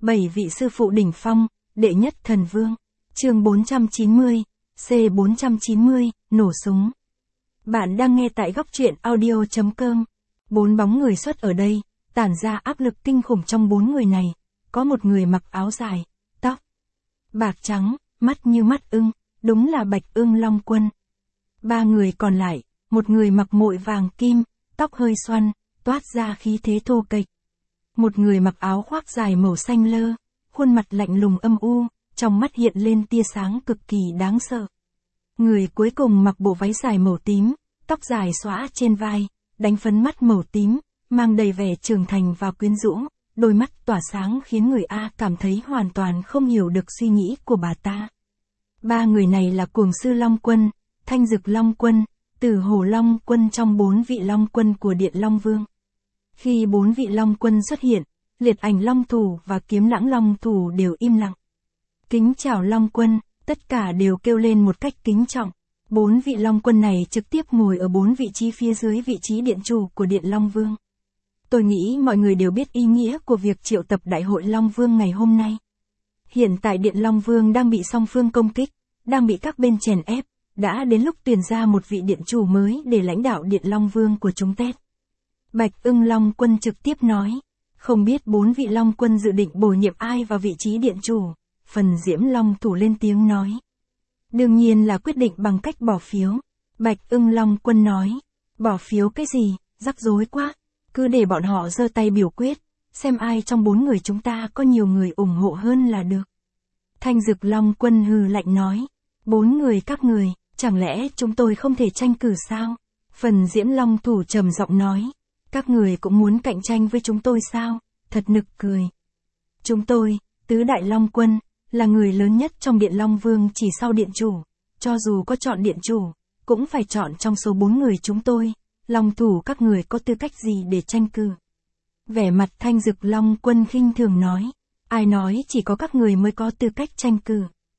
7 vị sư phụ đỉnh phong, đệ nhất thần vương. Chương 490, C490, nổ súng. Bạn đang nghe tại góc truyện audio.com. 4 bóng người xuất ở đây, tản ra áp lực kinh khủng. Trong 4 người này, có một người mặc áo dài, tóc bạc trắng, mắt như mắt ưng, đúng là Bạch Ưng Long Quân. 3 người còn lại, một người mặc mội vàng kim, tóc hơi xoăn, toát ra khí thế thô kệch. Một người mặc áo khoác dài màu xanh lơ, khuôn mặt lạnh lùng âm u, trong mắt hiện lên tia sáng cực kỳ đáng sợ. Người cuối cùng mặc bộ váy dài màu tím, tóc dài xõa trên vai, đánh phấn mắt màu tím, mang đầy vẻ trưởng thành và quyến rũ, đôi mắt tỏa sáng khiến người A cảm thấy hoàn toàn không hiểu được suy nghĩ của bà ta. 3 người này là Cuồng Sư Long Quân, Thanh Dực Long Quân, Tử Hổ Long Quân trong 4 vị Long Quân của Điện Long Vương. Khi 4 vị Long Quân xuất hiện, Liệt Ảnh Long Thủ và Kiếm Lãng Long Thủ đều im lặng. Kính chào Long Quân, tất cả đều kêu lên một cách kính trọng. 4 vị Long Quân này trực tiếp ngồi ở 4 vị trí phía dưới vị trí điện chủ của Điện Long Vương. Tôi nghĩ mọi người đều biết ý nghĩa của việc triệu tập Đại hội Long Vương ngày hôm nay. Hiện tại Điện Long Vương đang bị song phương công kích, đang bị các bên chèn ép, đã đến lúc tuyển ra một vị điện chủ mới để lãnh đạo Điện Long Vương của chúng ta. Bạch Ưng Long Quân trực tiếp nói, không biết 4 vị Long Quân dự định bổ nhiệm ai vào vị trí điện chủ. Phần Diễm Long Thủ lên tiếng nói. Đương nhiên là quyết định bằng cách bỏ phiếu. Bạch Ưng Long Quân nói, bỏ phiếu cái gì, rắc rối quá, cứ để bọn họ giơ tay biểu quyết, xem ai trong 4 người chúng ta có nhiều người ủng hộ hơn là được. Thanh Dực Long Quân hừ lạnh nói, 4 người các người, chẳng lẽ chúng tôi không thể tranh cử sao? Phần Diễm Long Thủ trầm giọng nói, các người cũng muốn cạnh tranh với chúng tôi sao? Thật nực cười. Chúng tôi, Tứ Đại Long Quân, là người lớn nhất trong Điện Long Vương chỉ sau điện chủ. Cho dù có chọn điện chủ, cũng phải chọn trong số 4 người chúng tôi. Long Thủ các người có tư cách gì để tranh cử? Vẻ mặt Thanh Dực Long Quân khinh thường nói, ai nói chỉ có các người mới có tư cách tranh cử.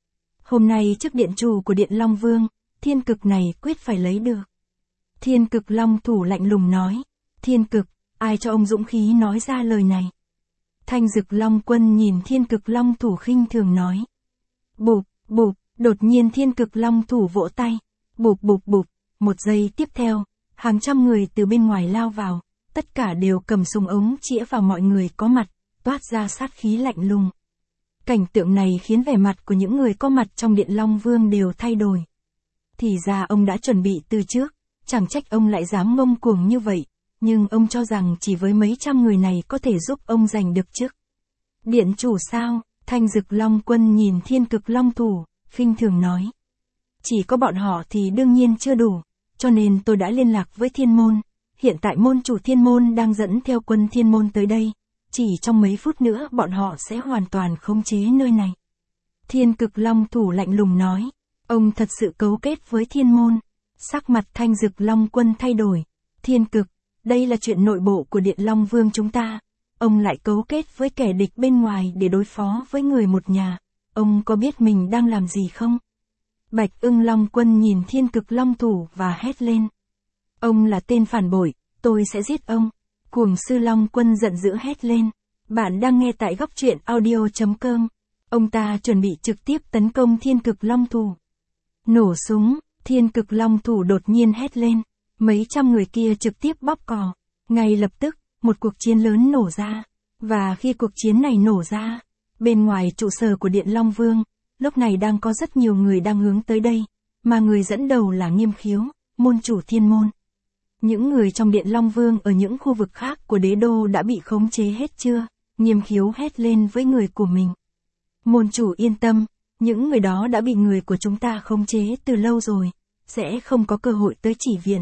Hôm nay trước điện chủ của Điện Long Vương, thiên cực này quyết phải lấy được. Thiên Cực Long Thủ lạnh lùng nói, Thiên Cực, ai cho ông dũng khí nói ra lời này? Thanh Dực Long Quân nhìn Thiên Cực Long Thủ khinh thường nói. Bụp, bụp, đột nhiên Thiên Cực Long Thủ vỗ tay. Bụp bụp bụp, một giây tiếp theo, hàng trăm người từ bên ngoài lao vào, tất cả đều cầm súng ống chĩa vào mọi người có mặt, toát ra sát khí lạnh lùng. Cảnh tượng này khiến vẻ mặt của những người có mặt trong Điện Long Vương đều thay đổi. Thì ra ông đã chuẩn bị từ trước, chẳng trách ông lại dám ngông cuồng như vậy. Nhưng ông cho rằng chỉ với mấy trăm người này có thể giúp ông giành được chức điện chủ sao? Thanh Dực Long Quân nhìn Thiên Cực Long Thủ, khinh thường nói. Chỉ có bọn họ thì đương nhiên chưa đủ, cho nên tôi đã liên lạc với Thiên Môn. Hiện tại môn chủ Thiên Môn đang dẫn theo quân Thiên Môn tới đây. Chỉ trong mấy phút nữa bọn họ sẽ hoàn toàn khống chế nơi này. Thiên Cực Long Thủ lạnh lùng nói. Ông thật sự cấu kết với Thiên Môn. Sắc mặt Thanh Dực Long Quân thay đổi. Thiên Cực, đây là chuyện nội bộ của Điện Long Vương chúng ta. Ông lại cấu kết với kẻ địch bên ngoài để đối phó với người một nhà. Ông có biết mình đang làm gì không? Bạch Ưng Long Quân nhìn Thiên Cực Long Thủ và hét lên. Ông là tên phản bội, tôi sẽ giết ông. Cuồng Sư Long Quân giận dữ hét lên. Bạn đang nghe tại góc truyện audio.com. Ông ta chuẩn bị trực tiếp tấn công Thiên Cực Long Thủ. Nổ súng, Thiên Cực Long Thủ đột nhiên hét lên. Mấy trăm người kia trực tiếp bóp cò. Ngay lập tức, một cuộc chiến lớn nổ ra. Và khi cuộc chiến này nổ ra, bên ngoài trụ sở của Điện Long Vương, lúc này đang có rất nhiều người đang hướng tới đây. Mà người dẫn đầu là Nghiêm Khiếu, môn chủ Thiên Môn. Những người trong Điện Long Vương ở những khu vực khác của đế đô đã bị khống chế hết chưa? Nghiêm Khiếu hét lên với người của mình. Môn chủ yên tâm, những người đó đã bị người của chúng ta khống chế từ lâu rồi. Sẽ không có cơ hội tới chỉ viện.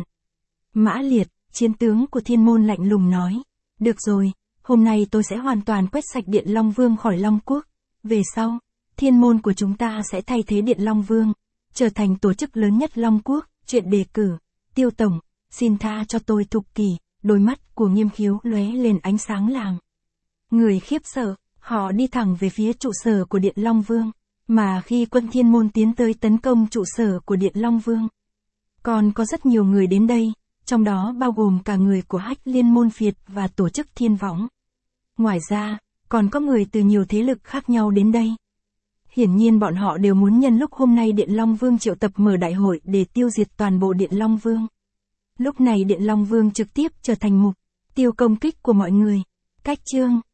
Mã Liệt, chiến tướng của Thiên Môn lạnh lùng nói. Được rồi, hôm nay tôi sẽ hoàn toàn quét sạch Điện Long Vương khỏi Long Quốc. Về sau, Thiên Môn của chúng ta sẽ thay thế Điện Long Vương, trở thành tổ chức lớn nhất Long Quốc. Chuyện đề cử, Tiêu Tổng, xin tha cho tôi Thục Kỳ. Đôi mắt của Nghiêm Khiếu lóe lên ánh sáng làm người khiếp sợ, họ đi thẳng về phía trụ sở của Điện Long Vương. Mà khi quân Thiên Môn tiến tới tấn công trụ sở của Điện Long Vương, còn có rất nhiều người đến đây. Trong đó bao gồm cả người của Hách Liên Môn Phiệt và tổ chức Thiên Võng. Ngoài ra, còn có người từ nhiều thế lực khác nhau đến đây. Hiển nhiên bọn họ đều muốn nhân lúc hôm nay Điện Long Vương triệu tập mở đại hội để tiêu diệt toàn bộ Điện Long Vương. Lúc này Điện Long Vương trực tiếp trở thành mục tiêu công kích của mọi người. Cách chương